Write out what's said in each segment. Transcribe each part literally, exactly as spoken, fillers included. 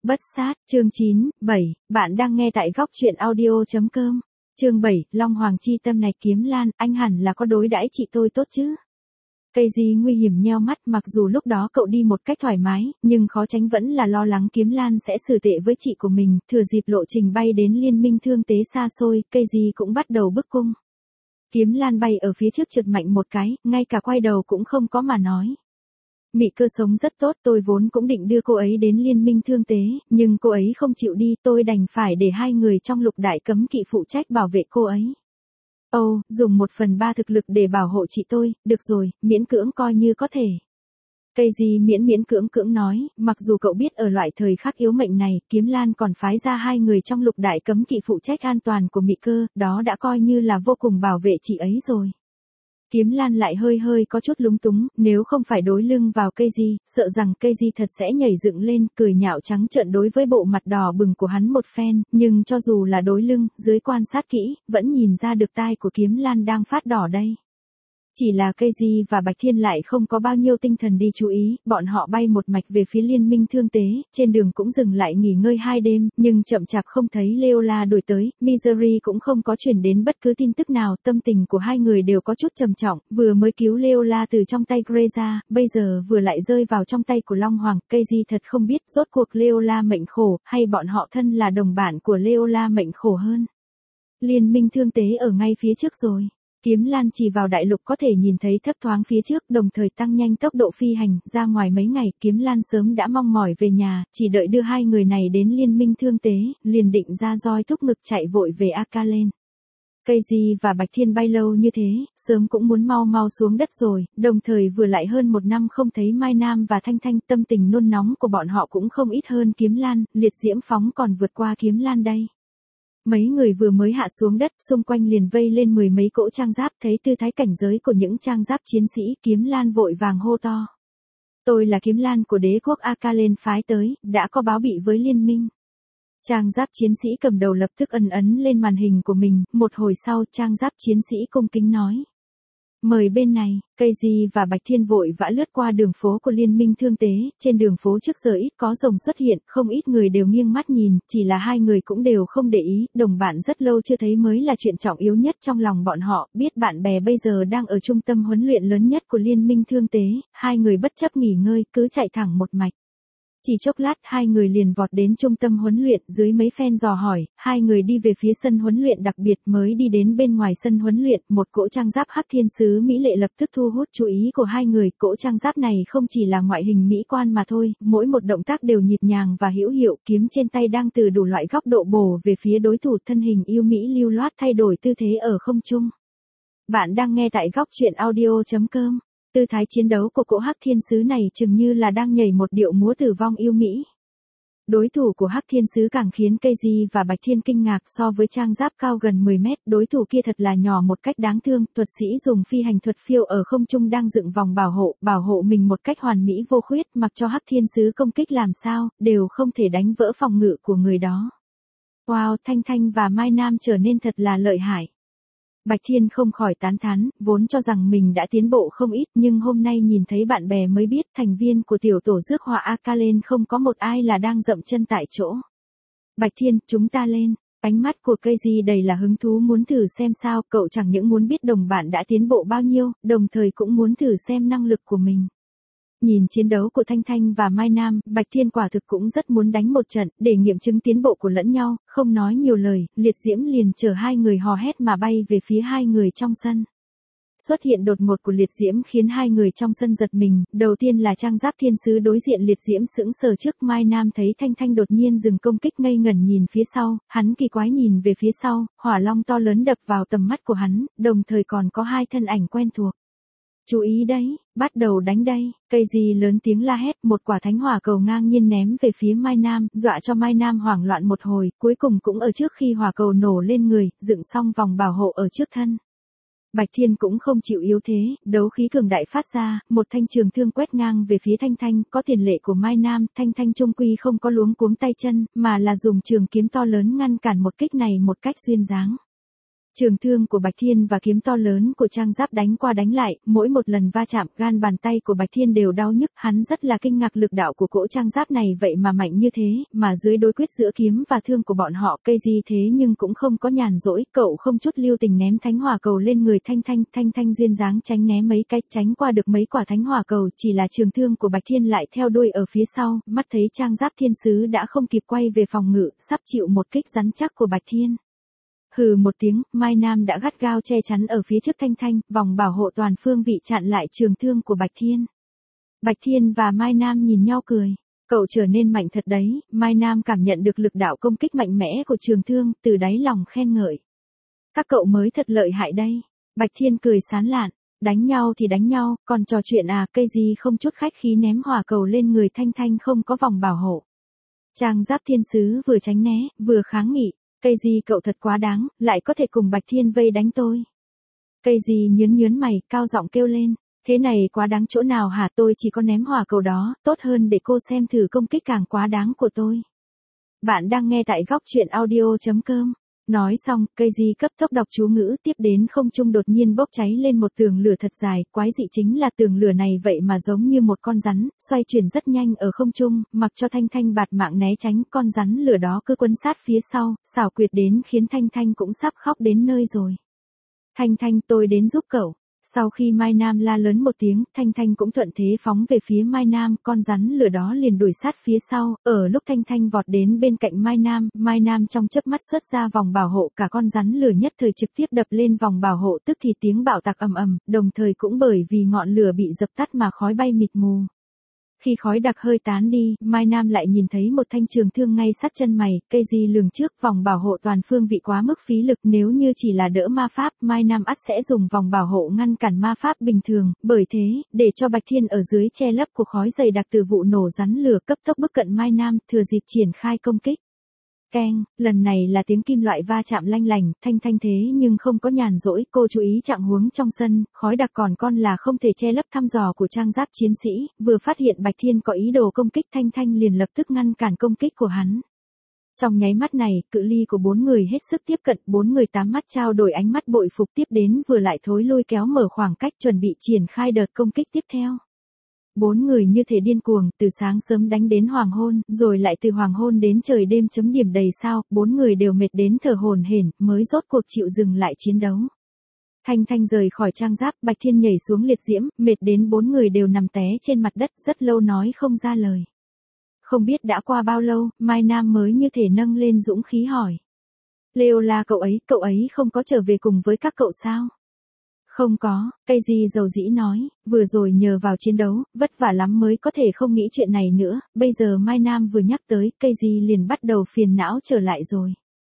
Bất sát, chương chín, bảy, bạn đang nghe tại góc truyện audio.com. Chương bảy, Long Hoàng chi tâm này Kiếm Lan, anh hẳn là có đối đãi chị tôi tốt chứ. Cây gì nguy hiểm nheo mắt, mặc dù lúc đó cậu đi một cách thoải mái, nhưng khó tránh vẫn là lo lắng Kiếm Lan sẽ xử tệ với chị của mình, thừa dịp lộ trình bay đến liên minh thương tế xa xôi, cây gì cũng bắt đầu bức cung. Kiếm Lan bay ở phía trước trượt mạnh một cái, ngay cả quay đầu cũng không có mà nói. Mị Cơ sống rất tốt, tôi vốn cũng định đưa cô ấy đến liên minh thương tế, nhưng cô ấy không chịu đi, tôi đành phải để hai người trong lục đại cấm kỵ phụ trách bảo vệ cô ấy. Ồ, oh, dùng một phần ba thực lực để bảo hộ chị tôi, được rồi, miễn cưỡng coi như có thể. Cây gì miễn miễn cưỡng cưỡng nói, mặc dù cậu biết ở loại thời khắc yếu mệnh này, Kiếm Lan còn phái ra hai người trong lục đại cấm kỵ phụ trách an toàn của Mị Cơ, đó đã coi như là vô cùng bảo vệ chị ấy rồi. Kiếm Lan lại hơi hơi có chút lúng túng, nếu không phải đối lưng vào cây gì, sợ rằng cây gì thật sẽ nhảy dựng lên, cười nhạo trắng trợn đối với bộ mặt đỏ bừng của hắn một phen, nhưng cho dù là đối lưng, dưới quan sát kỹ, vẫn nhìn ra được tai của Kiếm Lan đang phát đỏ đây. Chỉ là cây gì và Bạch Thiên lại không có bao nhiêu tinh thần đi chú ý, bọn họ bay một mạch về phía liên minh thương tế, trên đường cũng dừng lại nghỉ ngơi hai đêm, nhưng chậm chạp không thấy Leola đuổi tới, Misery cũng không có chuyển đến bất cứ tin tức nào, tâm tình của hai người đều có chút trầm trọng, vừa mới cứu Leola từ trong tay Greza, bây giờ vừa lại rơi vào trong tay của Long Hoàng, cây gì thật không biết rốt cuộc Leola mệnh khổ, hay bọn họ thân là đồng bạn của Leola mệnh khổ hơn. Liên minh thương tế ở ngay phía trước rồi. Kiếm Lan chỉ vào đại lục có thể nhìn thấy thấp thoáng phía trước, đồng thời tăng nhanh tốc độ phi hành, ra ngoài mấy ngày, Kiếm Lan sớm đã mong mỏi về nhà, chỉ đợi đưa hai người này đến liên minh thương tế, liền định ra roi thúc ngực chạy vội về Akalen. Cây gì và Bạch Thiên bay lâu như thế, sớm cũng muốn mau mau xuống đất rồi, đồng thời vừa lại hơn một năm không thấy Mai Nam và Thanh Thanh, tâm tình nôn nóng của bọn họ cũng không ít hơn Kiếm Lan, liệt diễm phóng còn vượt qua Kiếm Lan đây. Mấy người vừa mới hạ xuống đất, xung quanh liền vây lên mười mấy cỗ trang giáp, thấy tư thái cảnh giới của những trang giáp chiến sĩ, Kiếm Lan vội vàng hô to. Tôi là Kiếm Lan của đế quốc Akalen phái tới, đã có báo bị với liên minh. Trang giáp chiến sĩ cầm đầu lập tức ấn ấn lên màn hình của mình, một hồi sau trang giáp chiến sĩ cung kính nói. Mời bên này, cây gì và Bạch Thiên vội vã lướt qua đường phố của liên minh thương tế, trên đường phố trước giờ ít có rồng xuất hiện, không ít người đều nghiêng mắt nhìn, chỉ là hai người cũng đều không để ý, đồng bạn rất lâu chưa thấy mới là chuyện trọng yếu nhất trong lòng bọn họ, biết bạn bè bây giờ đang ở trung tâm huấn luyện lớn nhất của liên minh thương tế, hai người bất chấp nghỉ ngơi, cứ chạy thẳng một mạch. Chỉ chốc lát hai người liền vọt đến trung tâm huấn luyện, dưới mấy phen dò hỏi, hai người đi về phía sân huấn luyện đặc biệt, mới đi đến bên ngoài sân huấn luyện, một cỗ trang giáp hắc thiên sứ mỹ lệ lập tức thu hút chú ý của hai người, cỗ trang giáp này không chỉ là ngoại hình mỹ quan mà thôi, mỗi một động tác đều nhịp nhàng và hữu hiệu, kiếm trên tay đang từ đủ loại góc độ bổ về phía đối thủ, thân hình yêu mỹ lưu loát thay đổi tư thế ở không trung. Bạn đang nghe tại góc truyện audio.com. Tư thái chiến đấu của cỗ hắc thiên sứ này chừng như là đang nhảy một điệu múa tử vong yêu mỹ. Đối thủ của hắc thiên sứ càng khiến cây gì và Bạch Thiên kinh ngạc, so với trang giáp cao gần mười mét, đối thủ kia thật là nhỏ một cách đáng thương, thuật sĩ dùng phi hành thuật phiêu ở không trung đang dựng vòng bảo hộ, bảo hộ mình một cách hoàn mỹ vô khuyết, mặc cho hắc thiên sứ công kích làm sao, đều không thể đánh vỡ phòng ngự của người đó. Wow, Thanh Thanh và Mai Nam trở nên thật là lợi hại. Bạch Thiên không khỏi tán thán, vốn cho rằng mình đã tiến bộ không ít, nhưng hôm nay nhìn thấy bạn bè mới biết thành viên của tiểu tổ rước họa Akalen không có một ai là đang dậm chân tại chỗ. Bạch Thiên, chúng ta lên. Ánh mắt của cây gì đầy là hứng thú muốn thử xem sao, cậu chẳng những muốn biết đồng bạn đã tiến bộ bao nhiêu, đồng thời cũng muốn thử xem năng lực của mình. Nhìn chiến đấu của Thanh Thanh và Mai Nam, Bạch Thiên quả thực cũng rất muốn đánh một trận, để nghiệm chứng tiến bộ của lẫn nhau, không nói nhiều lời, liệt diễm liền chở hai người hò hét mà bay về phía hai người trong sân. Xuất hiện đột ngột của liệt diễm khiến hai người trong sân giật mình, đầu tiên là trang giáp thiên sứ đối diện liệt diễm sững sờ trước, Mai Nam thấy Thanh Thanh đột nhiên dừng công kích ngây ngẩn nhìn phía sau, hắn kỳ quái nhìn về phía sau, hỏa long to lớn đập vào tầm mắt của hắn, đồng thời còn có hai thân ảnh quen thuộc. Chú ý đấy, bắt đầu đánh đây, cây gì lớn tiếng la hét, một quả thánh hỏa cầu ngang nhiên ném về phía Mai Nam, dọa cho Mai Nam hoảng loạn một hồi, cuối cùng cũng ở trước khi hỏa cầu nổ lên người, dựng xong vòng bảo hộ ở trước thân. Bạch Thiên cũng không chịu yếu thế, đấu khí cường đại phát ra, một thanh trường thương quét ngang về phía Thanh Thanh, có tiền lệ của Mai Nam, Thanh Thanh trung quy không có luống cuống tay chân, mà là dùng trường kiếm to lớn ngăn cản một kích này một cách duyên dáng. Trường thương của Bạch Thiên và kiếm to lớn của Trang Giáp đánh qua đánh lại, mỗi một lần va chạm, gan bàn tay của Bạch Thiên đều đau nhức, hắn rất là kinh ngạc lực đạo của cỗ Trang Giáp này vậy mà mạnh như thế, mà dưới đối quyết giữa kiếm và thương của bọn họ, cây gì thế nhưng cũng không có nhàn rỗi, cậu không chút lưu tình ném thánh hỏa cầu lên người Thanh Thanh, Thanh Thanh duyên dáng tránh né mấy cái, tránh qua được mấy quả thánh hỏa cầu, chỉ là trường thương của Bạch Thiên lại theo đuôi ở phía sau, mắt thấy Trang Giáp thiên sứ đã không kịp quay về phòng ngự, sắp chịu một kích rắn chắc của Bạch Thiên. Hừ một tiếng, Mai Nam đã gắt gao che chắn ở phía trước Thanh Thanh, vòng bảo hộ toàn phương vị chặn lại trường thương của Bạch Thiên. Bạch Thiên và Mai Nam nhìn nhau cười. Cậu trở nên mạnh thật đấy, Mai Nam cảm nhận được lực đạo công kích mạnh mẽ của trường thương, từ đáy lòng khen ngợi. Các cậu mới thật lợi hại đây. Bạch Thiên cười sán lạn, đánh nhau thì đánh nhau, còn trò chuyện à, cây gì không chút khách khí ném hỏa cầu lên người Thanh Thanh không có vòng bảo hộ. Trang Giáp thiên sứ vừa tránh né, vừa kháng nghị. Cây gì cậu thật quá đáng, lại có thể cùng Bạch Thiên vây đánh tôi. Cây gì nhớn nhớn mày, cao giọng kêu lên. Thế này quá đáng chỗ nào hả, tôi chỉ có ném hỏa cầu đó, tốt hơn để cô xem thử công kích càng quá đáng của tôi. Bạn đang nghe tại góc truyện audio chấm com. Nói xong, cây gì cấp tốc đọc chú ngữ, tiếp đến không trung đột nhiên bốc cháy lên một tường lửa thật dài, quái dị chính là tường lửa này vậy mà giống như một con rắn, xoay chuyển rất nhanh ở không trung, mặc cho Thanh Thanh bạt mạng né tránh, con rắn lửa đó cứ quấn sát phía sau, xảo quyệt đến khiến Thanh Thanh cũng sắp khóc đến nơi rồi. Thanh Thanh, tôi đến giúp cậu. Sau khi Mai Nam la lớn một tiếng, Thanh Thanh cũng thuận thế phóng về phía Mai Nam, con rắn lửa đó liền đuổi sát phía sau, ở lúc Thanh Thanh vọt đến bên cạnh Mai Nam, Mai Nam trong chớp mắt xuất ra vòng bảo hộ, cả con rắn lửa nhất thời trực tiếp đập lên vòng bảo hộ, tức thì tiếng bạo tạc ầm ầm, đồng thời cũng bởi vì ngọn lửa bị dập tắt mà khói bay mịt mù. Khi khói đặc hơi tán đi, Mai Nam lại nhìn thấy một thanh trường thương ngay sát chân mày, cây gì lường trước, vòng bảo hộ toàn phương vị quá mức phí lực, nếu như chỉ là đỡ ma pháp, Mai Nam ắt sẽ dùng vòng bảo hộ ngăn cản ma pháp bình thường, bởi thế, để cho Bạch Thiên ở dưới che lấp của khói dày đặc từ vụ nổ rắn lửa cấp tốc bức cận Mai Nam, thừa dịp triển khai công kích. Keng, lần này là tiếng kim loại va chạm lanh lành, Thanh Thanh thế nhưng không có nhàn rỗi, cô chú ý trạng huống trong sân, khói đặc còn con là không thể che lấp thăm dò của Trang Giáp chiến sĩ, vừa phát hiện Bạch Thiên có ý đồ công kích Thanh Thanh liền lập tức ngăn cản công kích của hắn. Trong nháy mắt này, cự ly của bốn người hết sức tiếp cận, bốn người tám mắt trao đổi ánh mắt bội phục tiếp đến vừa lại thối lôi kéo mở khoảng cách chuẩn bị triển khai đợt công kích tiếp theo. Bốn người như thể điên cuồng, từ sáng sớm đánh đến hoàng hôn, rồi lại từ hoàng hôn đến trời đêm chấm điểm đầy sao, bốn người đều mệt đến thở hổn hển, mới rốt cuộc chịu dừng lại chiến đấu. Thanh Thanh rời khỏi Trang Giáp, Bạch Thiên nhảy xuống liệt diễm, mệt đến bốn người đều nằm té trên mặt đất, rất lâu nói không ra lời. Không biết đã qua bao lâu, Mai Nam mới như thể nâng lên dũng khí hỏi. Leola cậu ấy, cậu ấy không có trở về cùng với các cậu sao? Không có, cây gì dầu dĩ nói, vừa rồi nhờ vào chiến đấu, vất vả lắm mới có thể không nghĩ chuyện này nữa, bây giờ Mai Nam vừa nhắc tới, cây gì liền bắt đầu phiền não trở lại rồi.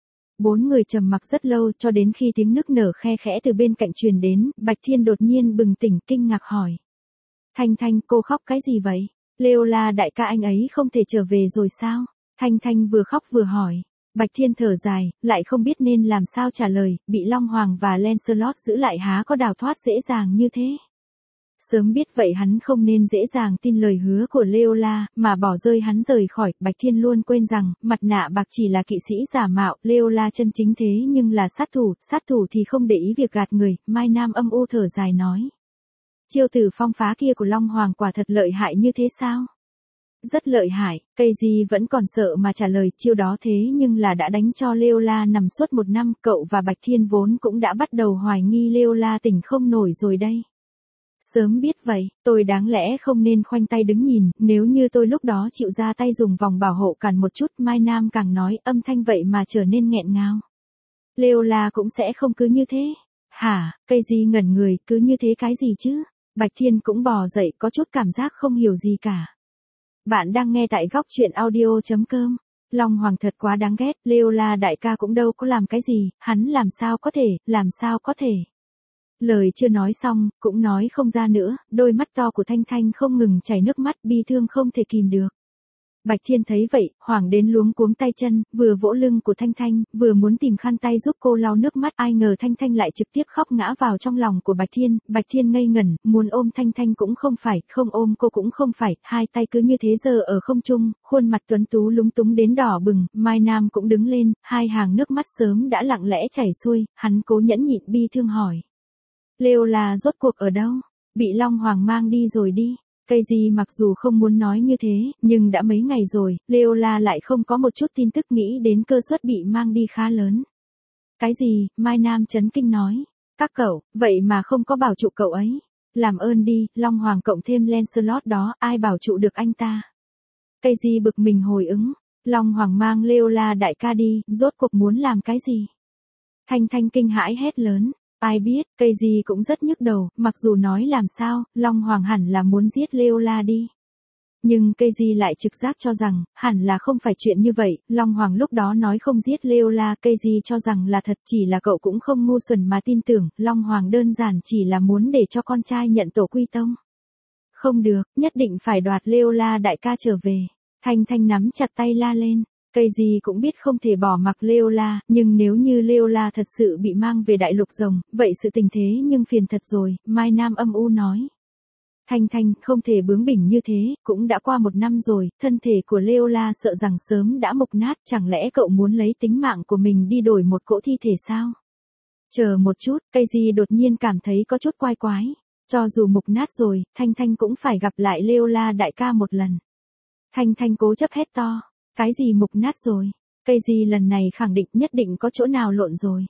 Bốn người trầm mặc rất lâu cho đến khi tiếng nức nở khe khẽ từ bên cạnh truyền đến, Bạch Thiên đột nhiên bừng tỉnh kinh ngạc hỏi. Thanh Thanh, cô khóc cái gì vậy? Leola đại ca anh ấy không thể trở về rồi sao? Thanh Thanh vừa khóc vừa hỏi. Bạch Thiên thở dài, lại không biết nên làm sao trả lời, bị Long Hoàng và Lancelot giữ lại há có đào thoát dễ dàng như thế. Sớm biết vậy hắn không nên dễ dàng tin lời hứa của Leola, mà bỏ rơi hắn rời khỏi, Bạch Thiên luôn quên rằng, mặt nạ bạc chỉ là kỵ sĩ giả mạo, Leola chân chính thế nhưng là sát thủ, sát thủ thì không để ý việc gạt người, Mai Nam âm u thở dài nói. Chiêu tử phong phá kia của Long Hoàng quả thật lợi hại như thế sao? Rất lợi hại, cây gì vẫn còn sợ mà trả lời chiêu đó thế nhưng là đã đánh cho Leola nằm suốt một năm, cậu và Bạch Thiên vốn cũng đã bắt đầu hoài nghi Leola tỉnh không nổi rồi đây. Sớm biết vậy, tôi đáng lẽ không nên khoanh tay đứng nhìn, nếu như tôi lúc đó chịu ra tay dùng vòng bảo hộ cản một chút, Mai Nam càng nói âm thanh vậy mà trở nên nghẹn ngào. Leola cũng sẽ không cứ như thế. Hả, cây gì ngẩn người, cứ như thế cái gì chứ? Bạch Thiên cũng bò dậy có chút cảm giác không hiểu gì cả. Bạn đang nghe tại góc truyện audio chấm com. Long Hoàng thật quá đáng ghét, Leola đại ca cũng đâu có làm cái gì, hắn làm sao có thể, làm sao có thể. Lời chưa nói xong, cũng nói không ra nữa, đôi mắt to của Thanh Thanh không ngừng chảy nước mắt bi thương không thể kìm được. Bạch Thiên thấy vậy, hoảng đến luống cuống tay chân, vừa vỗ lưng của Thanh Thanh, vừa muốn tìm khăn tay giúp cô lau nước mắt, ai ngờ Thanh Thanh lại trực tiếp khóc ngã vào trong lòng của Bạch Thiên, Bạch Thiên ngây ngẩn, muốn ôm Thanh Thanh cũng không phải, không ôm cô cũng không phải, hai tay cứ như thế giờ ở không trung, khuôn mặt tuấn tú lúng túng đến đỏ bừng, Mai Nam cũng đứng lên, hai hàng nước mắt sớm đã lặng lẽ chảy xuôi, hắn cố nhẫn nhịn bi thương hỏi. Leola rốt cuộc ở đâu? Bị Long Hoàng mang đi rồi đi. Cây gì mặc dù không muốn nói như thế, nhưng đã mấy ngày rồi, Leola lại không có một chút tin tức nghĩ đến cơ suất bị mang đi khá lớn. Cái gì? Mai Nam chấn kinh nói. Các cậu, vậy mà không có bảo trụ cậu ấy. Làm ơn đi, Long Hoàng cộng thêm Lancelot đó, ai bảo trụ được anh ta. Cây gì bực mình hồi ứng. Long Hoàng mang Leola đại ca đi, rốt cuộc muốn làm cái gì? Thanh Thanh kinh hãi hét lớn. Ai biết, cây gì cũng rất nhức đầu, mặc dù nói làm sao, Long Hoàng hẳn là muốn giết Leola đi. Nhưng cây gì lại trực giác cho rằng, hẳn là không phải chuyện như vậy, Long Hoàng lúc đó nói không giết Leola, cây gì cho rằng là thật, chỉ là cậu cũng không ngu xuẩn mà tin tưởng, Long Hoàng đơn giản chỉ là muốn để cho con trai nhận tổ quy tông. Không được, nhất định phải đoạt Leola đại ca trở về. Thanh Thanh nắm chặt tay la lên. Cây gì cũng biết không thể bỏ mặc Leola, nhưng nếu như Leola thật sự bị mang về đại lục rồng, vậy sự tình thế nhưng phiền thật rồi, Mai Nam âm u nói. Thanh Thanh, không thể bướng bỉnh như thế, cũng đã qua một năm rồi, thân thể của Leola sợ rằng sớm đã mục nát, chẳng lẽ cậu muốn lấy tính mạng của mình đi đổi một cỗ thi thể sao? Chờ một chút, cây gì đột nhiên cảm thấy có chút quái quái, cho dù mục nát rồi, Thanh Thanh cũng phải gặp lại Leola đại ca một lần. Thanh Thanh cố chấp hét to. Cái gì mục nát rồi? Cây gì lần này khẳng định nhất định có chỗ nào lộn rồi.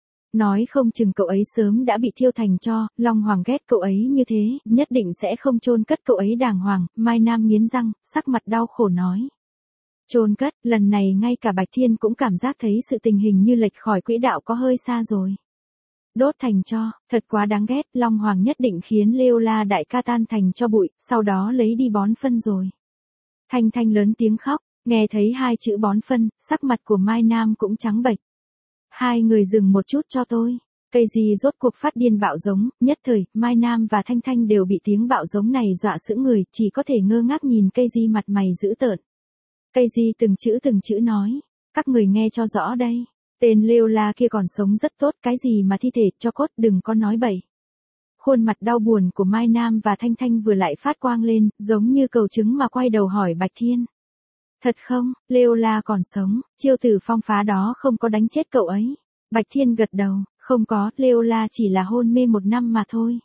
Nói không chừng cậu ấy sớm đã bị thiêu thành tro, Long Hoàng ghét cậu ấy như thế, nhất định sẽ không chôn cất cậu ấy đàng hoàng, Mai Nam nghiến răng, sắc mặt đau khổ nói. Chôn cất, lần này ngay cả Bạch Thiên cũng cảm giác thấy sự tình hình như lệch khỏi quỹ đạo có hơi xa rồi. Đốt thành tro, thật quá đáng ghét, Long Hoàng nhất định khiến Leola đại ca tan thành cho bụi, sau đó lấy đi bón phân rồi. Thanh Thanh lớn tiếng khóc. Nghe thấy hai chữ bón phân, sắc mặt của Mai Nam cũng trắng bệch. Hai người dừng một chút cho tôi. Cây gì rốt cuộc phát điên bạo giống, nhất thời, Mai Nam và Thanh Thanh đều bị tiếng bạo giống này dọa sững người, chỉ có thể ngơ ngác nhìn cây gì mặt mày dữ tợn. Cây gì từng chữ từng chữ nói. Các người nghe cho rõ đây. Tên Leola kia còn sống rất tốt, cái gì mà thi thể cho cốt đừng có nói bậy. Khuôn mặt đau buồn của Mai Nam và Thanh Thanh vừa lại phát quang lên, giống như cầu trứng mà quay đầu hỏi Bạch Thiên. Thật không, Leola còn sống, chiêu tử phong phá đó không có đánh chết cậu ấy. Bạch Thiên gật đầu, không có, Leola chỉ là hôn mê một năm mà thôi.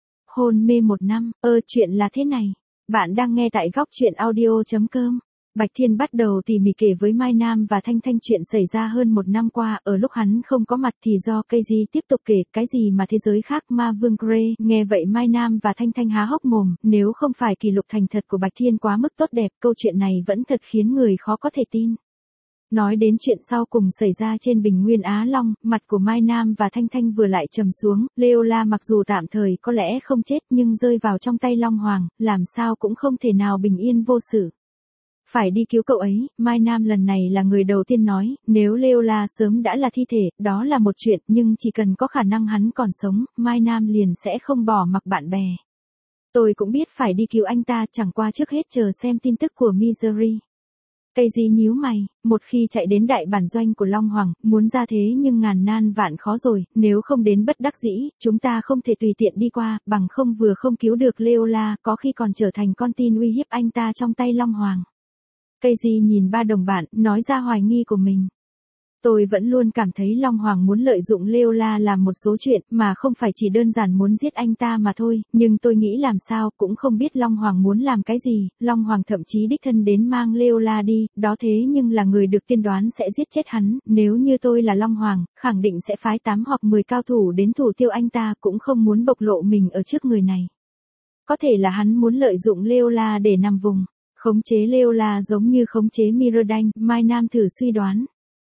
Hôn mê một năm, ơ chuyện là thế này. Bạn đang nghe tại góc truyện audio chấm com. Bạch Thiên bắt đầu tỉ mỉ kể với Mai Nam và Thanh Thanh chuyện xảy ra hơn một năm qua, ở lúc hắn không có mặt thì do cây gì tiếp tục kể, cái gì mà thế giới khác ma vương Grey, nghe vậy Mai Nam và Thanh Thanh há hốc mồm, nếu không phải kỷ lục thành thật của Bạch Thiên quá mức tốt đẹp, câu chuyện này vẫn thật khiến người khó có thể tin. Nói đến chuyện sau cùng xảy ra trên Bình Nguyên Á Long, mặt của Mai Nam và Thanh Thanh vừa lại trầm xuống, Leola mặc dù tạm thời có lẽ không chết nhưng rơi vào trong tay Long Hoàng, làm sao cũng không thể nào bình yên vô sự. Phải đi cứu cậu ấy, Mai Nam lần này là người đầu tiên nói, nếu Leola sớm đã là thi thể, đó là một chuyện, nhưng chỉ cần có khả năng hắn còn sống, Mai Nam liền sẽ không bỏ mặc bạn bè. Tôi cũng biết phải đi cứu anh ta, chẳng qua trước hết chờ xem tin tức của Misery. Cây gì nhíu mày, một khi chạy đến đại bản doanh của Long Hoàng, muốn ra thế nhưng ngàn nan vạn khó rồi, nếu không đến bất đắc dĩ, chúng ta không thể tùy tiện đi qua, bằng không vừa không cứu được Leola, có khi còn trở thành con tin uy hiếp anh ta trong tay Long Hoàng. Cây gì nhìn ba đồng bạn, nói ra hoài nghi của mình. Tôi vẫn luôn cảm thấy Long Hoàng muốn lợi dụng Leola làm một số chuyện, mà không phải chỉ đơn giản muốn giết anh ta mà thôi, nhưng tôi nghĩ làm sao, cũng không biết Long Hoàng muốn làm cái gì, Long Hoàng thậm chí đích thân đến mang Leola đi, đó thế nhưng là người được tiên đoán sẽ giết chết hắn, nếu như tôi là Long Hoàng, khẳng định sẽ phái tám hoặc mười cao thủ đến thủ tiêu anh ta, cũng không muốn bộc lộ mình ở trước người này. Có thể là hắn muốn lợi dụng Leola để nằm vùng. Khống chế Leola giống như khống chế Mirrodin, Mai Nam thử suy đoán.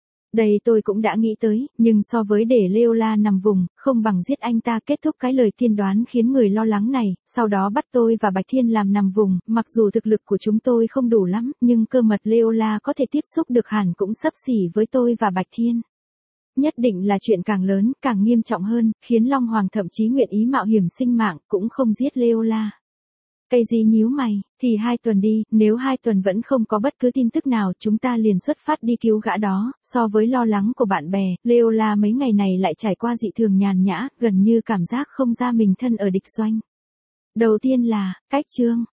Đây tôi cũng đã nghĩ tới, nhưng so với để Leola nằm vùng, không bằng giết anh ta kết thúc cái lời tiên đoán khiến người lo lắng này, sau đó bắt tôi và Bạch Thiên làm nằm vùng, mặc dù thực lực của chúng tôi không đủ lắm, nhưng cơ mật Leola có thể tiếp xúc được hẳn cũng xấp xỉ với tôi và Bạch Thiên. Nhất định là chuyện càng lớn, càng nghiêm trọng hơn, khiến Long Hoàng thậm chí nguyện ý mạo hiểm sinh mạng, cũng không giết Leola. Cây gì nhíu mày, thì hai tuần đi, nếu hai tuần vẫn không có bất cứ tin tức nào chúng ta liền xuất phát đi cứu gã đó. So với lo lắng của bạn bè, Leola mấy ngày này lại trải qua dị thường nhàn nhã, gần như cảm giác không ra mình thân ở địch doanh. Đầu tiên là, cách chương.